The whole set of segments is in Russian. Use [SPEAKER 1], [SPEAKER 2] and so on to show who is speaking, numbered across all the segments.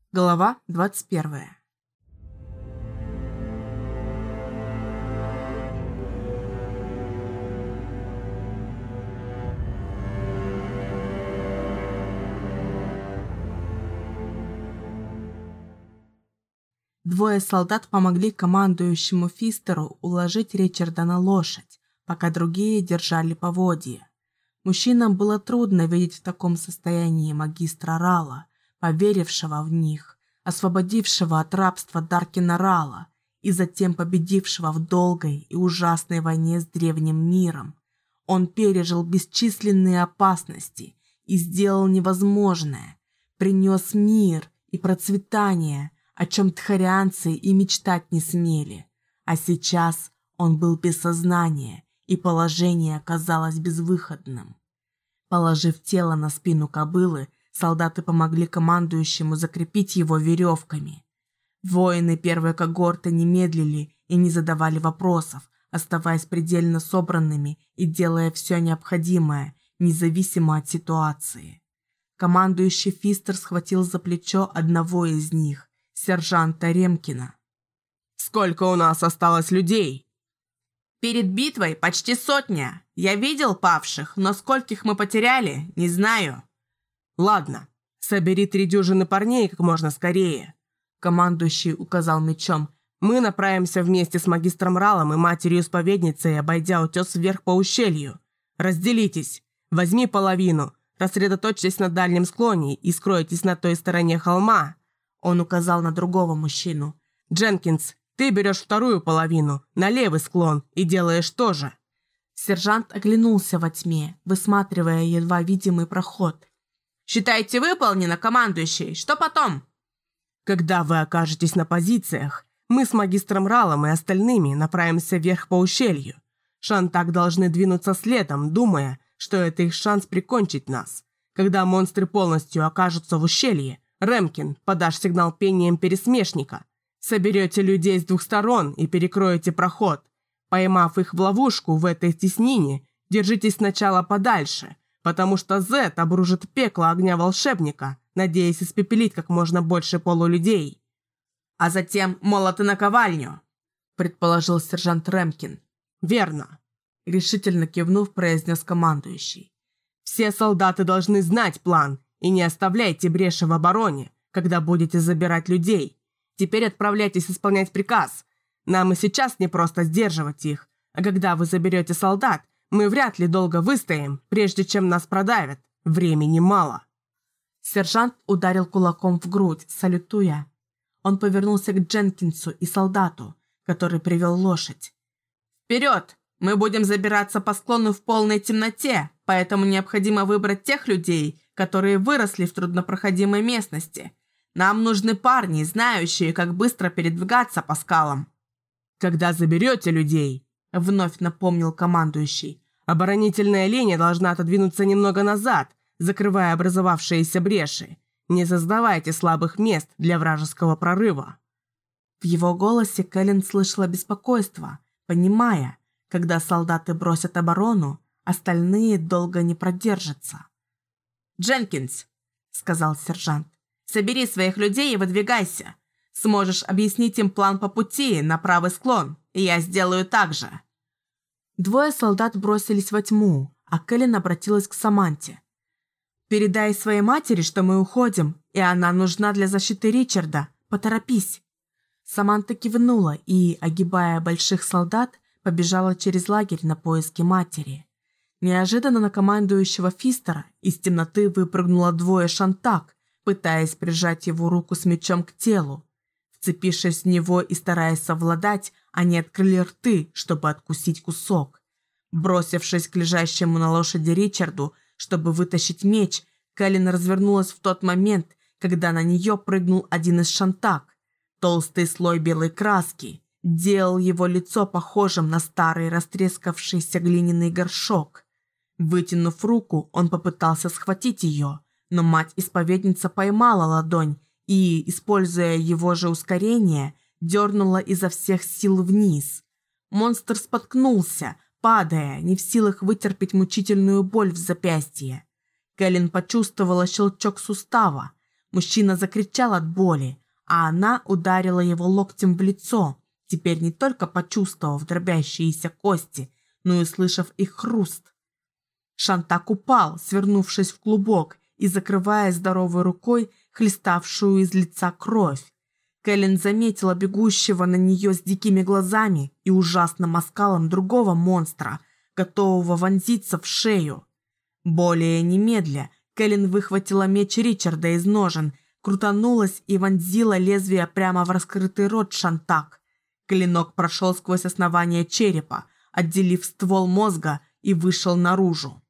[SPEAKER 1] Глава 21. Двое солдат помогли командующему Фистеру уложить Ричарда на лошадь, пока другие держали поводья. Мужчинам было трудно видеть в таком состоянии магистра Рала, поверившего в них, освободившего от рабства Даркина Рала и затем победившего в долгой и ужасной войне с древним миром. Он пережил бесчисленные опасности и сделал невозможное, принес мир и процветание, о чем тхарианцы и мечтать не смели. А сейчас он был без сознания, и положение оказалось безвыходным. Положив тело на спину кобылы, солдаты помогли командующему закрепить его веревками. Воины первой когорты не медлили и не задавали вопросов, оставаясь предельно собранными и делая все необходимое, независимо от ситуации. Командующий Фистер схватил за плечо одного из них, сержанта Ремкина.
[SPEAKER 2] «Сколько у нас осталось людей?»
[SPEAKER 1] «Перед битвой почти 100. Я видел павших, но скольких мы потеряли, не знаю».
[SPEAKER 2] «Ладно, собери 3 дюжины парней как можно скорее», — командующий указал мечом. «Мы направимся вместе с магистром Ралом и матерью-исповедницей, обойдя утес вверх по ущелью. Разделитесь, возьми половину, рассредоточьтесь на дальнем склоне и скройтесь на той стороне холма». Он указал на другого мужчину. «Дженкинс, ты берешь вторую половину, на левый склон, и делаешь то же».
[SPEAKER 1] Сержант оглянулся во тьме, высматривая едва видимый проход. «Считайте, выполнено, командующий. Что потом?»
[SPEAKER 2] «Когда вы окажетесь на позициях, мы с магистром Ралом и остальными направимся вверх по ущелью. Шантак должны двинуться следом, думая, что это их шанс прикончить нас. Когда монстры полностью окажутся в ущелье, Ремкин, подашь сигнал пением пересмешника. Соберете людей с 2 сторон и перекроете проход. Поймав их в ловушку в этой теснине, держитесь сначала подальше, потому что Зет обружит пекло огня волшебника, надеясь испепелить как можно больше полулюдей».
[SPEAKER 1] «А затем молоты на ковальню», — предположил сержант Ремкин.
[SPEAKER 2] «Верно», —
[SPEAKER 1] решительно кивнув, произнес командующий.
[SPEAKER 2] «Все солдаты должны знать план, и не оставляйте бреши в обороне, когда будете забирать людей. Теперь отправляйтесь исполнять приказ. Нам и сейчас не просто сдерживать их, а когда вы заберете солдат, мы вряд ли долго выстоим, прежде чем нас продавят. Времени мало».
[SPEAKER 1] Сержант ударил кулаком в грудь, салютуя. Он повернулся к Дженкинсу и солдату, который привел лошадь. «Вперед! Мы будем забираться по склону в полной темноте, поэтому необходимо выбрать тех людей, которые выросли в труднопроходимой местности. Нам нужны парни, знающие, как быстро передвигаться по скалам».
[SPEAKER 2] «Когда заберете людей», — вновь напомнил командующий, «оборонительная линия должна отодвинуться немного назад, закрывая образовавшиеся бреши. Не создавайте слабых мест для вражеского прорыва».
[SPEAKER 1] В его голосе Кэлен слышала беспокойство, понимая, когда солдаты бросят оборону, остальные долго не продержатся. «Дженкинс», — сказал сержант, — «собери своих людей и выдвигайся. Сможешь объяснить им план по пути на правый склон, и я сделаю так же». Двое солдат бросились во тьму, а Кэлен обратилась к Саманте. «Передай своей матери, что мы уходим, и она нужна для защиты Ричарда. Поторопись». Саманта кивнула и, огибая больших солдат, побежала через лагерь на поиски матери. Неожиданно на командующего Фистера из темноты выпрыгнуло 2 шантак, пытаясь прижать его руку с мечом к телу. Вцепившись в него и стараясь совладать, они открыли рты, чтобы откусить кусок. Бросившись к лежащему на лошади Ричарду, чтобы вытащить меч, Кэлен развернулась в тот момент, когда на нее прыгнул один из шантак. Толстый слой белой краски делал его лицо похожим на старый растрескавшийся глиняный горшок. Вытянув руку, он попытался схватить ее, но мать-исповедница поймала ладонь и, используя его же ускорение, дернула изо всех сил вниз. Монстр споткнулся, падая, не в силах вытерпеть мучительную боль в запястье. Кэлен почувствовала щелчок сустава. Мужчина закричал от боли, а она ударила его локтем в лицо, теперь не только почувствовав дробящиеся кости, но и услышав их хруст. Шантак упал, свернувшись в клубок и закрывая здоровой рукой хлеставшую из лица кровь. Кэлен заметила бегущего на нее с дикими глазами и ужасным оскалом другого монстра, готового вонзиться в шею. Более немедля Кэлен выхватила меч Ричарда из ножен, крутанулась и вонзила лезвие прямо в раскрытый рот Шантак. Клинок прошел сквозь основание черепа, отделив ствол мозга, и вышел наружу.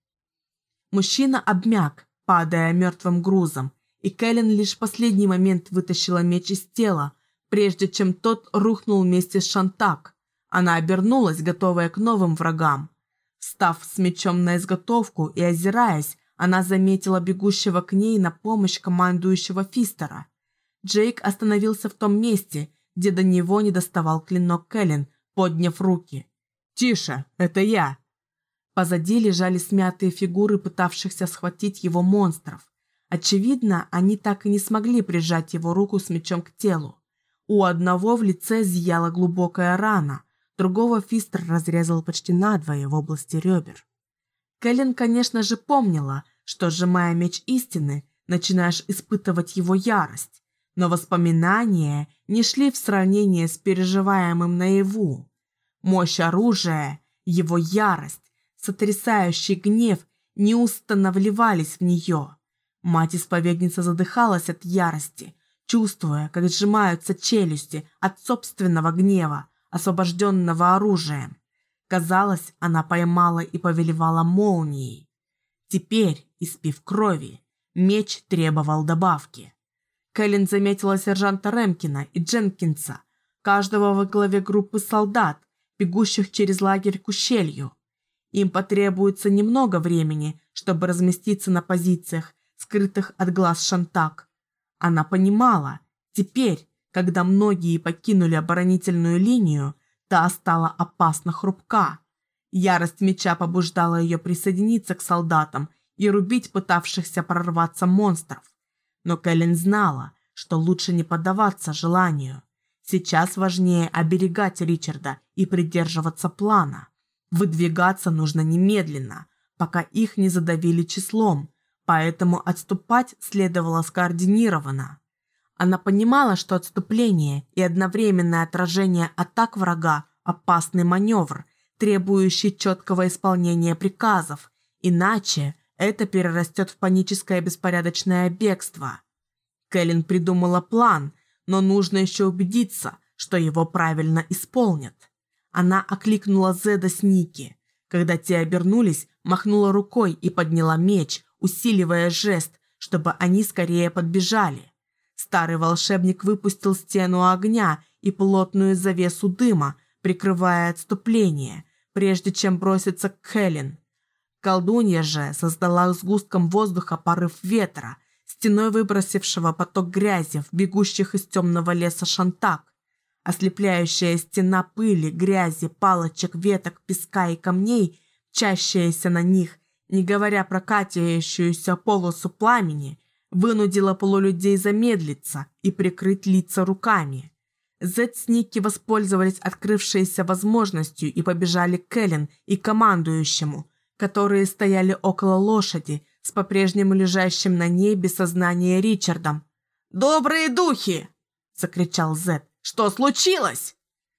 [SPEAKER 1] Мужчина обмяк, падая мертвым грузом, и Кэлен лишь в последний момент вытащила меч из тела, прежде чем тот рухнул вместе с Шантак. Она обернулась, готовая к новым врагам. Встав с мечом на изготовку и озираясь, она заметила бегущего к ней на помощь командующего Фистера. Джейк остановился в том месте, где до него не доставал клинок Кэлен, подняв руки.
[SPEAKER 2] «Тише, это я!»
[SPEAKER 1] Позади лежали смятые фигуры пытавшихся схватить его монстров. Очевидно, они так и не смогли прижать его руку с мечом к телу. У одного в лице зияла глубокая рана, другого Фистер разрезал почти надвое в области ребер. Кэлен, конечно же, помнила, что, сжимая меч истины, начинаешь испытывать его ярость, но воспоминания не шли в сравнение с переживаемым наяву. Мощь оружия, его ярость, сотрясающий гнев неустанно вливались в нее. Мать-исповедница задыхалась от ярости, чувствуя, как сжимаются челюсти от собственного гнева, освобожденного оружием. Казалось, она поймала и повелевала молнией. Теперь, испив крови, меч требовал добавки. Кэлен заметила сержанта Ремкина и Дженкинса, каждого во главе группы солдат, бегущих через лагерь к ущелью. Им потребуется немного времени, чтобы разместиться на позициях, скрытых от глаз Шантак. Она понимала, теперь, когда многие покинули оборонительную линию, та стала опасно хрупка. Ярость меча побуждала ее присоединиться к солдатам и рубить пытавшихся прорваться монстров. Но Кэлен знала, что лучше не поддаваться желанию. Сейчас важнее оберегать Ричарда и придерживаться плана. Выдвигаться нужно немедленно, пока их не задавили числом, поэтому отступать следовало скоординированно. Она понимала, что отступление и одновременное отражение атак врага – опасный маневр, требующий четкого исполнения приказов, иначе это перерастет в паническое беспорядочное бегство. Кэлен придумала план, но нужно еще убедиться, что его правильно исполнят. Она окликнула Зеда с Ники. Когда те обернулись, махнула рукой и подняла меч, усиливая жест, чтобы они скорее подбежали. Старый волшебник выпустил стену огня и плотную завесу дыма, прикрывая отступление, прежде чем броситься к Кэлен. Колдунья же создала сгустком воздуха порыв ветра, стеной выбросившего поток грязи в бегущих из темного леса Шантак. Ослепляющая стена пыли, грязи, палочек, веток, песка и камней, мчащаяся на них, не говоря про катящуюся полосу пламени, вынудила полулюдей замедлиться и прикрыть лица руками. Зед с Ники воспользовались открывшейся возможностью и побежали к Кэлен и командующему, которые стояли около лошади с по-прежнему лежащим на ней без сознания Ричардом. «Добрые духи!» – закричал Зед. «Что случилось?»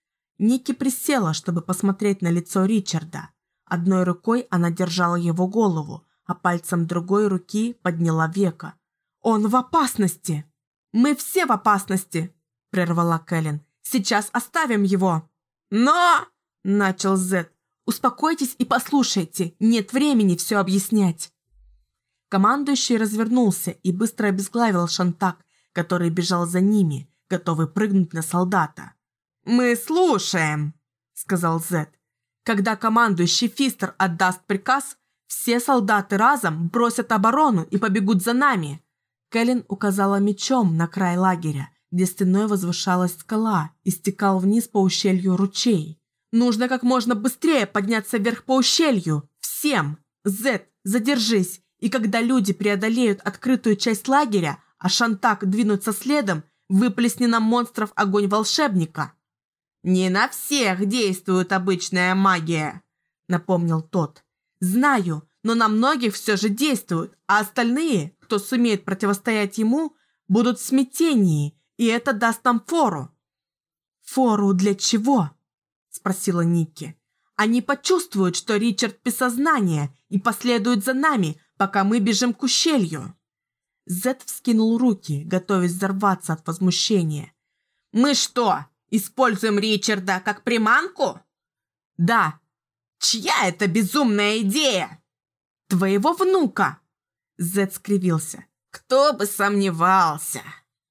[SPEAKER 1] Ники присела, чтобы посмотреть на лицо Ричарда. Одной рукой она держала его голову, а пальцем другой руки подняла веко. «Он в опасности!» «Мы все в опасности!» – прервала Кэлен. «Сейчас оставим его!» «Но!» – начал Зед. «Успокойтесь и послушайте, нет времени все объяснять!» Командующий развернулся и быстро обезглавил Шантак, который бежал за ними, готовый прыгнуть на солдата. «Мы слушаем», — сказал Зед. «Когда командующий Фистер отдаст приказ, все солдаты разом бросят оборону и побегут за нами». Кэлен указала мечом на край лагеря, где стеной возвышалась скала и стекал вниз по ущелью ручей. «Нужно как можно быстрее подняться вверх по ущелью. Всем! Зед, задержись, и когда люди преодолеют открытую часть лагеря, а Шантак двинуться следом, выплесни на монстров огонь волшебника». «Не на всех действует обычная магия», — напомнил тот. «Знаю, но на многих все же действует, а остальные, кто сумеет противостоять ему, будут в смятении, и это даст нам фору». «Фору для чего?» – спросила Никки. «Они почувствуют, что Ричард без сознания, и последуют за нами, пока мы бежим к ущелью». Зет вскинул руки, готовясь взорваться от возмущения. «Мы что, используем Ричарда как приманку?» «Да». «Чья это безумная идея?» «Твоего внука!» Зет скривился. «Кто бы сомневался!»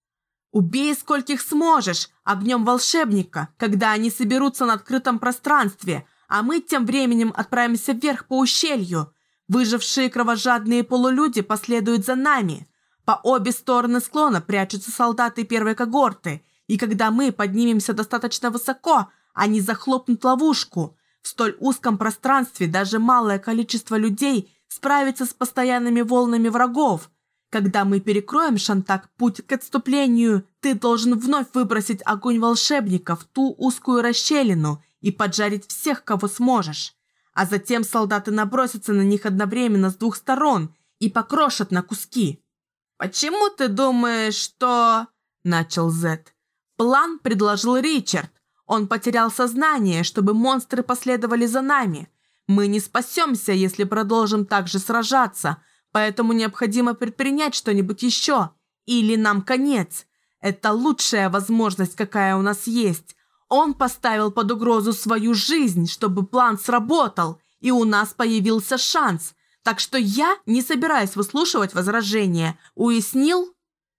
[SPEAKER 1] «Убей скольких сможешь огнем волшебника, когда они соберутся на открытом пространстве, а мы тем временем отправимся вверх по ущелью. Выжившие кровожадные полулюди последуют за нами. По обе стороны склона прячутся солдаты первой когорты, и когда мы поднимемся достаточно высоко, они захлопнут ловушку. В столь узком пространстве даже малое количество людей справится с постоянными волнами врагов. Когда мы перекроем, Шантак, путь к отступлению, ты должен вновь выбросить огонь волшебника в ту узкую расщелину и поджарить всех, кого сможешь. А затем солдаты набросятся на них одновременно с двух сторон и покрошат на куски». «Почему ты думаешь, что...» – начал Зет. «План предложил Ричард. Он потерял сознание, чтобы монстры последовали за нами. Мы не спасемся, если продолжим так же сражаться, поэтому необходимо предпринять что-нибудь еще. Или нам конец. Это лучшая возможность, какая у нас есть. Он поставил под угрозу свою жизнь, чтобы план сработал, и у нас появился шанс. Так что я не собираюсь выслушивать возражения. Уяснил?»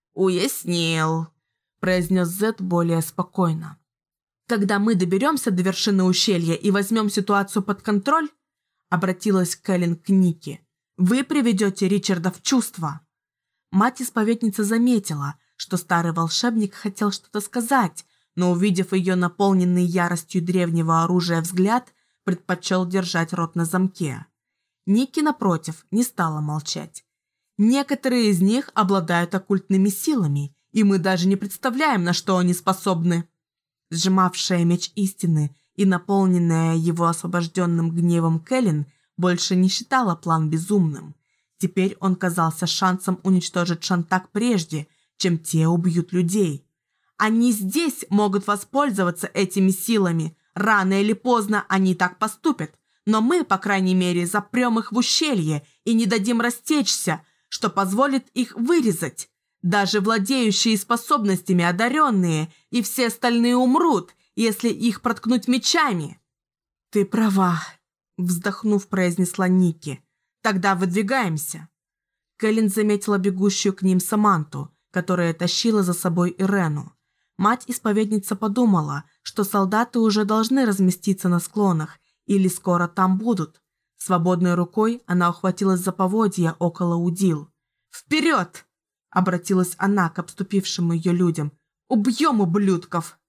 [SPEAKER 1] «Уяснил», – произнес Зет более спокойно. «Когда мы доберемся до вершины ущелья и возьмем ситуацию под контроль», – обратилась Кэлен к Нике, – «вы приведете Ричарда в чувство». Мать-исповедница заметила, что старый волшебник хотел что-то сказать, но, увидев ее наполненный яростью древнего оружия взгляд, предпочел держать рот на замке. Никки, напротив, не стала молчать. «Некоторые из них обладают оккультными силами, и мы даже не представляем, на что они способны». Сжимавшая меч истины и наполненная его освобожденным гневом Кэлен больше не считала план безумным. Теперь он казался шансом уничтожить Шантак прежде, чем те убьют людей. Они здесь могут воспользоваться этими силами. Рано или поздно они так поступят. Но мы, по крайней мере, запрем их в ущелье и не дадим растечься, что позволит их вырезать. Даже владеющие способностями одаренные и все остальные умрут, если их проткнуть мечами». «Ты права», – вздохнув, произнесла Никки. «Тогда выдвигаемся». Кэлен заметила бегущую к ним Саманту, которая тащила за собой Ирену. Мать-исповедница подумала, что солдаты уже должны разместиться на склонах или скоро там будут. Свободной рукой она ухватилась за поводья около удил. «Вперед!» – обратилась она к обступившим ее людям. «Убьем ублюдков!»